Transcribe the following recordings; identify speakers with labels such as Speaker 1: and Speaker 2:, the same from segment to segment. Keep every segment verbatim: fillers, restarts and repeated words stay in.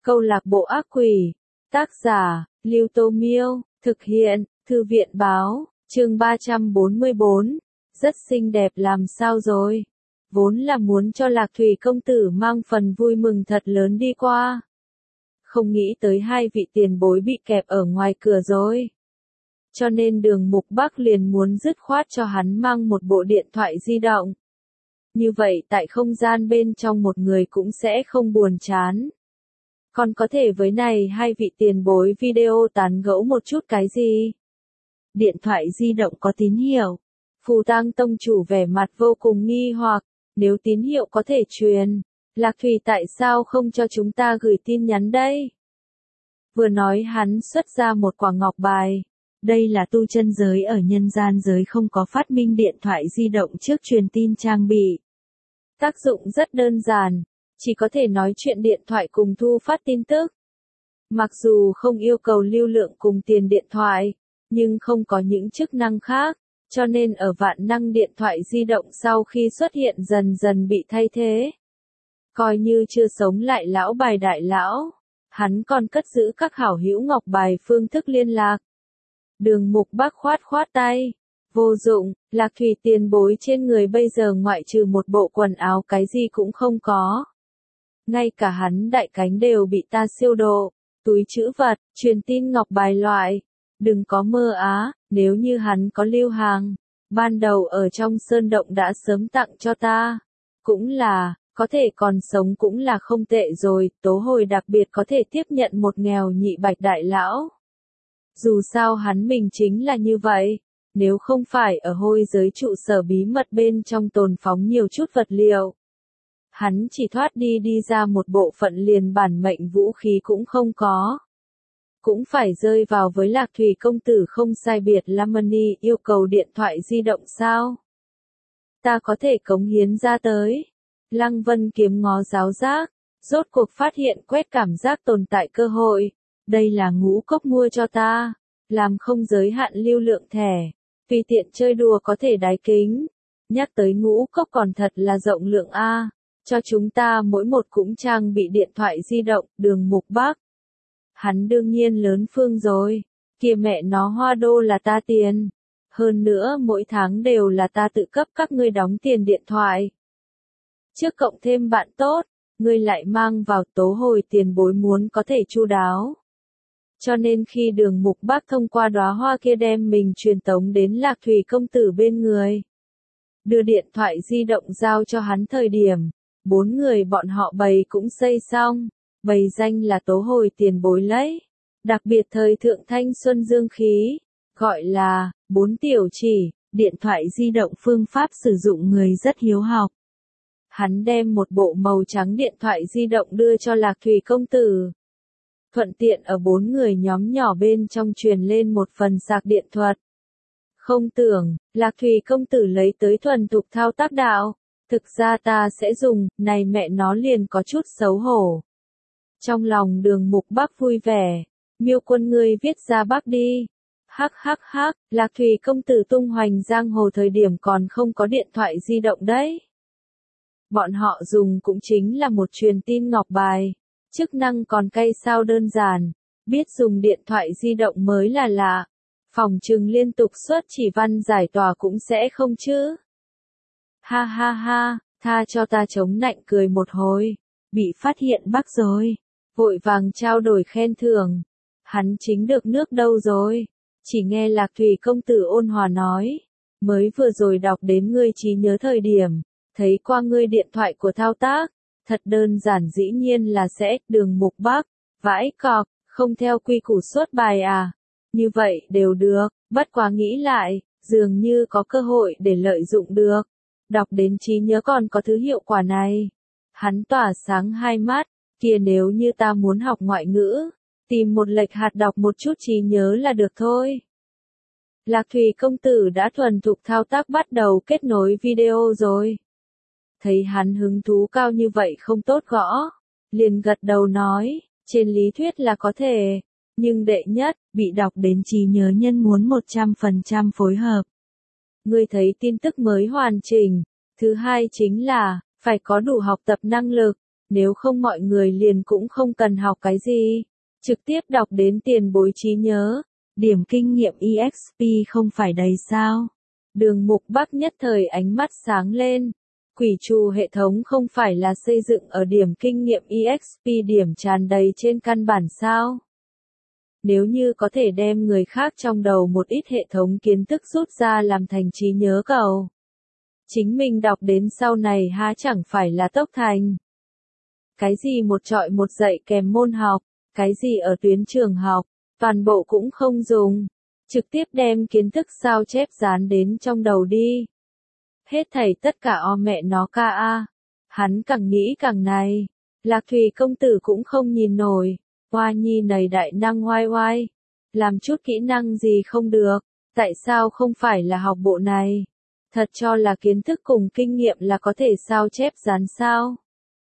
Speaker 1: Câu lạc bộ ác quỷ. Tác giả, Lưu Tô Miêu. Thực hiện, Thư viện Báo. Chương ba trăm bốn mươi bốn. Rất xinh đẹp làm sao rồi? Vốn là muốn cho Lạc Thủy công tử mang phần vui mừng thật lớn đi qua. Không nghĩ tới hai vị tiền bối bị kẹp ở ngoài cửa rồi. Cho nên Đường Mục Bắc liền muốn dứt khoát cho hắn mang một bộ điện thoại di động. Như vậy tại không gian bên trong một người cũng sẽ không buồn chán. Còn có thể với này hai vị tiền bối video tán gẫu một chút cái gì? Điện thoại di động có tín hiệu. Phù Tang tông chủ vẻ mặt vô cùng nghi hoặc, nếu tín hiệu có thể truyền, Lạc Thủy tại sao không cho chúng ta gửi tin nhắn đây? Vừa nói hắn xuất ra một quả ngọc bài. Đây là tu chân giới ở nhân gian giới không có phát minh điện thoại di động trước truyền tin trang bị. Tác dụng rất đơn giản, chỉ có thể nói chuyện điện thoại cùng thu phát tin tức. Mặc dù không yêu cầu lưu lượng cùng tiền điện thoại, nhưng không có những chức năng khác, cho nên ở vạn năng điện thoại di động sau khi xuất hiện dần dần bị thay thế. Coi như chưa sống lại lão bài đại lão, hắn còn cất giữ các hảo hữu ngọc bài phương thức liên lạc. Đường Mục Bắc khoát khoát tay. Vô dụng, Lạc Thủy tiền bối trên người bây giờ ngoại trừ một bộ quần áo cái gì cũng không có. Ngay cả hắn đại cánh đều bị ta siêu độ, túi trữ vật, truyền tin ngọc bài loại. Đừng có mơ á, nếu như hắn có lưu hàng, ban đầu ở trong sơn động đã sớm tặng cho ta. Cũng là, có thể còn sống cũng là không tệ rồi, tố hồi đặc biệt có thể tiếp nhận một nghèo nhị bạch đại lão. Dù sao hắn mình chính là như vậy, nếu không phải ở hôi giới trụ sở bí mật bên trong tồn phóng nhiều chút vật liệu. Hắn chỉ thoát đi đi ra một bộ phận liền bản mệnh vũ khí cũng không có. Cũng phải rơi vào với Lạc Thủy công tử không sai biệt Lamani yêu cầu điện thoại di động sao? Ta có thể cống hiến ra tới. Lăng Vân kiếm ngó giáo giác, rốt cuộc phát hiện quét cảm giác tồn tại cơ hội. Đây là Ngũ Cốc mua cho ta, làm không giới hạn lưu lượng thẻ, vì tiện chơi đùa có thể đái kính. Nhắc tới Ngũ Cốc còn thật là rộng lượng a, cho chúng ta mỗi một cũng trang bị điện thoại di động. Đường Mục Bắc. Hắn đương nhiên lớn phương rồi, kia mẹ nó hoa đô là ta tiền. Hơn nữa mỗi tháng đều là ta tự cấp các ngươi đóng tiền điện thoại. Trước cộng thêm bạn tốt, ngươi lại mang vào tố hồi tiền bối muốn có thể chu đáo. Cho nên khi Đường Mục Bắc thông qua đóa hoa kia đem mình truyền tống đến Lạc Thủy công tử bên người. Đưa điện thoại di động giao cho hắn thời điểm, bốn người bọn họ bày cũng xây xong, bày danh là tố hồi tiền bối lấy. Đặc biệt thời thượng thanh xuân dương khí, gọi là, bốn tiểu chỉ, điện thoại di động phương pháp sử dụng người rất hiếu học. Hắn đem một bộ màu trắng điện thoại di động đưa cho Lạc Thủy công tử. Thuận tiện ở bốn người nhóm nhỏ bên trong truyền lên một phần sạc điện thuật. Không tưởng, Lạc Thủy công tử lấy tới thuần thục thao tác đạo. Thực ra ta sẽ dùng, này mẹ nó liền có chút xấu hổ. Trong lòng Đường Mục Bắc vui vẻ. Miêu quân ngươi viết ra Bắc đi. Hắc hắc hắc, Lạc Thủy công tử tung hoành giang hồ thời điểm còn không có điện thoại di động đấy. Bọn họ dùng cũng chính là một truyền tin ngọc bài. Chức năng còn cay sao đơn giản, biết dùng điện thoại di động mới là lạ. Phòng trừng liên tục xuất chỉ văn giải tỏa cũng sẽ không chứ. Ha ha ha, tha cho ta chống nạnh cười một hồi, bị phát hiện Bắc rồi, vội vàng trao đổi khen thưởng. Hắn chính được nước đâu rồi, chỉ nghe Lạc Thủy công tử ôn hòa nói, mới vừa rồi đọc đến ngươi trí nhớ thời điểm, thấy qua ngươi điện thoại của thao tác. Thật đơn giản dĩ nhiên là sẽ, Đường Mục Bắc, vãi cọc, không theo quy củ xuất bài à. Như vậy đều được, bất quá nghĩ lại, dường như có cơ hội để lợi dụng được. Đọc đến trí nhớ còn có thứ hiệu quả này. Hắn tỏa sáng hai mắt, kia nếu như ta muốn học ngoại ngữ, tìm một lệch hạt đọc một chút trí nhớ là được thôi. Lạc Thủy công tử đã thuần thục thao tác bắt đầu kết nối video rồi. Thấy hắn hứng thú cao như vậy không tốt gõ, liền gật đầu nói, trên lý thuyết là có thể, nhưng đệ nhất, bị đọc đến trí nhớ nhân muốn một trăm phần trăm phối hợp. Ngươi thấy tin tức mới hoàn chỉnh, thứ hai chính là, phải có đủ học tập năng lực, nếu không mọi người liền cũng không cần học cái gì. Trực tiếp đọc đến tiền bối trí nhớ, điểm kinh nghiệm e ích pê không phải đầy sao. Đường Mục Bắc nhất thời ánh mắt sáng lên. Quỷ trù hệ thống không phải là xây dựng ở điểm kinh nghiệm e ích pê điểm tràn đầy trên căn bản sao? Nếu như có thể đem người khác trong đầu một ít hệ thống kiến thức rút ra làm thành trí nhớ cầu. Chính mình đọc đến sau này há chẳng phải là tốc thành. Cái gì một trọi một dạy kèm môn học, cái gì ở tuyến trường học, toàn bộ cũng không dùng. Trực tiếp đem kiến thức sao chép dán đến trong đầu đi. Hết thảy tất cả o mẹ nó ca a. Hắn càng nghĩ càng này. Lạc Thùy công tử cũng không nhìn nổi. Hoa nhi này đại năng oai oai. Làm chút kỹ năng gì không được. Tại sao không phải là học bộ này? Thật cho là kiến thức cùng kinh nghiệm là có thể sao chép dán sao?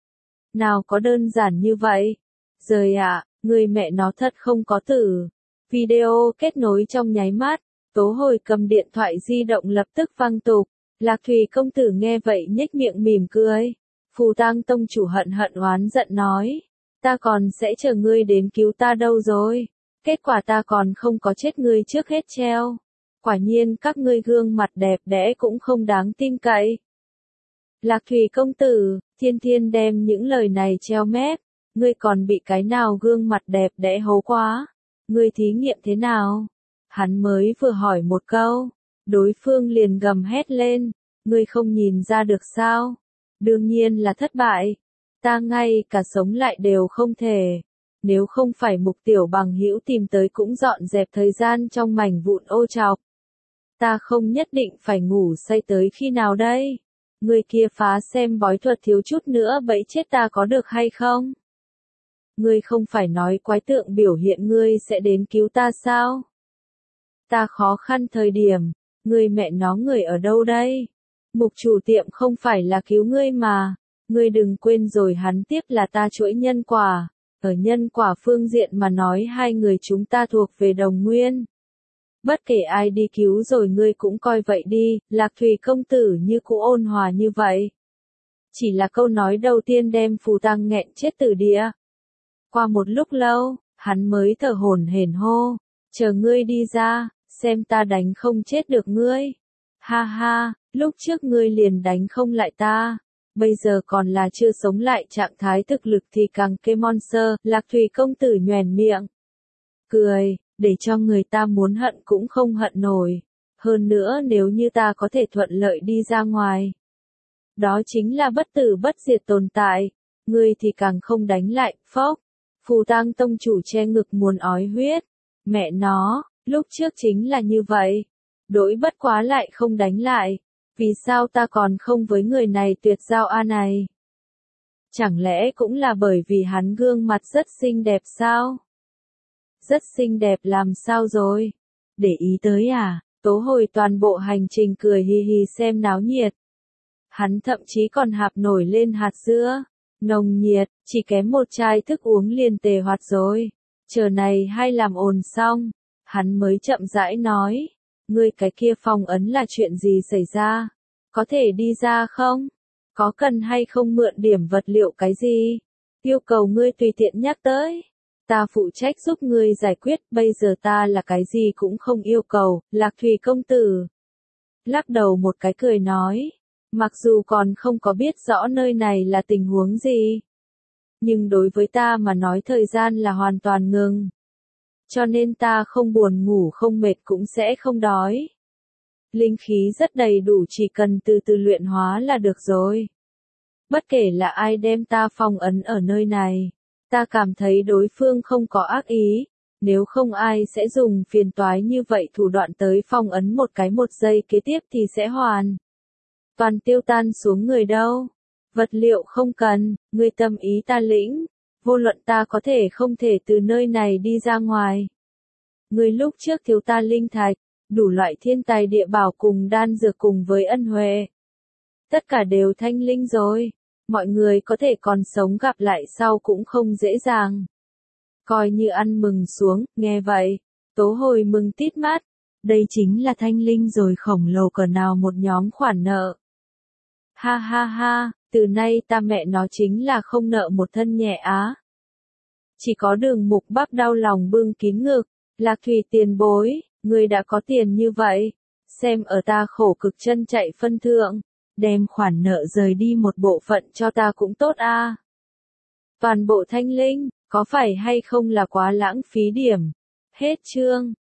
Speaker 1: Nào có đơn giản như vậy? Rời ạ, à, người mẹ nó thật không có tử. Video kết nối trong nháy mắt. Tố Hồi cầm điện thoại di động lập tức vang tục. Lạc Thùy công tử nghe vậy nhếch miệng mỉm cười. Phù Tang tông chủ hận hận oán giận nói. Ta còn sẽ chờ ngươi đến cứu ta đâu rồi. Kết quả ta còn không có chết ngươi trước hết treo. Quả nhiên các ngươi gương mặt đẹp đẽ cũng không đáng tin cậy. Lạc Thùy công tử, thiên thiên đem những lời này treo mép. Ngươi còn bị cái nào gương mặt đẹp đẽ hố quá. Ngươi thí nghiệm thế nào? Hắn mới vừa hỏi một câu. Đối phương liền gầm hét lên. Ngươi không nhìn ra được sao? Đương nhiên là thất bại. Ta ngay cả sống lại đều không thể. Nếu không phải Mục tiểu bằng hữu tìm tới cũng dọn dẹp thời gian trong mảnh vụn ô trọc. Ta không nhất định phải ngủ say tới khi nào đây? Ngươi kia phá xem bói thuật thiếu chút nữa bẫy chết ta có được hay không? Ngươi không phải nói quái tượng biểu hiện ngươi sẽ đến cứu ta sao? Ta khó khăn thời điểm, ngươi mẹ nó người ở đâu đây? Mục chủ tiệm không phải là cứu ngươi mà. Ngươi đừng quên rồi hắn tiếp là ta chuỗi nhân quả. Ở nhân quả phương diện mà nói hai người chúng ta thuộc về đồng nguyên. Bất kể ai đi cứu rồi ngươi cũng coi vậy đi, Lạc Thùy công tử như cũ ôn hòa như vậy. Chỉ là câu nói đầu tiên đem Phù Tang nghẹn chết từ địa. Qua một lúc lâu, hắn mới thở hổn hển hô, chờ ngươi đi ra, xem ta đánh không chết được ngươi. Ha ha, lúc trước ngươi liền đánh không lại ta. Bây giờ còn là chưa sống lại trạng thái thực lực thì càng kê monster, Lạc Thùy công tử nhoẻn miệng. Cười, để cho người ta muốn hận cũng không hận nổi. Hơn nữa nếu như ta có thể thuận lợi đi ra ngoài. Đó chính là bất tử bất diệt tồn tại. Ngươi thì càng không đánh lại, phốc. Phù Tang tông chủ che ngực muốn ói huyết. Mẹ nó, lúc trước chính là như vậy. Đổi bất quá lại không đánh lại. Vì sao ta còn không với người này tuyệt giao a này? Chẳng lẽ cũng là bởi vì hắn gương mặt rất xinh đẹp sao? Rất xinh đẹp làm sao rồi? Để ý tới à? Tố Hồi toàn bộ hành trình cười hì hì xem náo nhiệt. Hắn thậm chí còn hạp nổi lên hạt sữa. Nồng nhiệt, chỉ kém một chai thức uống liền tề hoạt rồi. Chờ này hay làm ồn xong. Hắn mới chậm rãi nói. Ngươi cái kia phong ấn là chuyện gì xảy ra? Có thể đi ra không? Có cần hay không mượn điểm vật liệu cái gì? Yêu cầu ngươi tùy tiện nhắc tới. Ta phụ trách giúp ngươi giải quyết, bây giờ ta là cái gì cũng không yêu cầu, Lạc Thùy công tử. Lắc đầu một cái cười nói. Mặc dù còn không có biết rõ nơi này là tình huống gì. Nhưng đối với ta mà nói thời gian là hoàn toàn ngừng. Cho nên ta không buồn ngủ không mệt cũng sẽ không đói. Linh khí rất đầy đủ chỉ cần từ từ luyện hóa là được rồi. Bất kể là ai đem ta phong ấn ở nơi này. Ta cảm thấy đối phương không có ác ý. Nếu không ai sẽ dùng phiền toái như vậy thủ đoạn tới phong ấn một cái một giây kế tiếp thì sẽ hoàn. Toàn tiêu tan xuống người đâu. Vật liệu không cần, ngươi tâm ý ta lĩnh. Vô luận ta có thể không thể từ nơi này đi ra ngoài. Ngươi lúc trước thiếu ta linh thạch, đủ loại thiên tài địa bảo cùng đan dược cùng với ân huệ. Tất cả đều thanh linh rồi. Mọi người có thể còn sống gặp lại sau cũng không dễ dàng. Coi như ăn mừng xuống, nghe vậy. Tố Hồi mừng tít mắt. Đây chính là thanh linh rồi khổng lồ cỡ nào một nhóm khoản nợ. Ha ha ha, Từ nay ta mẹ nó chính là không nợ một thân nhẹ á. Chỉ có Đường Mục Bác đau lòng bưng kín ngực, Lạc Thủy tiền bối, ngươi đã có tiền như vậy, xem ở ta khổ cực chân chạy phân thượng, đem khoản nợ rời đi một bộ phận cho ta cũng tốt a. Toàn bộ Thanh Linh, có phải hay không là quá lãng phí điểm? Hết chương.